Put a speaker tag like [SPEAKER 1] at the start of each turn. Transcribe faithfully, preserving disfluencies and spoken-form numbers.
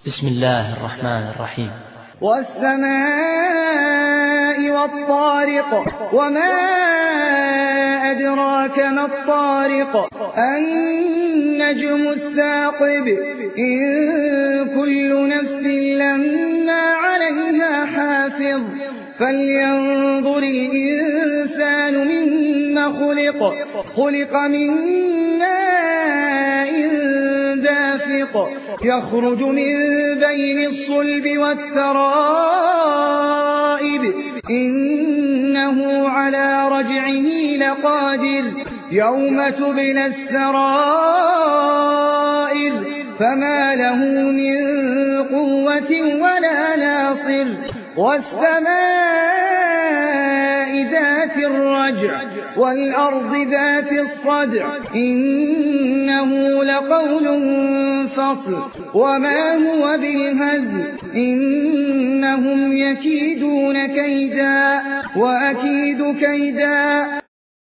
[SPEAKER 1] بسم الله الرحمن الرحيم.
[SPEAKER 2] والسماء والطارق وما أدراك ما الطارق النجم الثاقب إن كل نفس لما عليها حافظ فلينظر الإنسان مما خلق خلق من ماء دافق يخرج من بين الصلب والترائب إنه على رجعه لقادر يوم تبلى السرائر فما له من قوة ولا ناصر والسماء ذات الرجع والأرض ذات الصدع إنه لقول فصل وما هو بالهزل إنهم يكيدون كيدا وأكيد كيدا.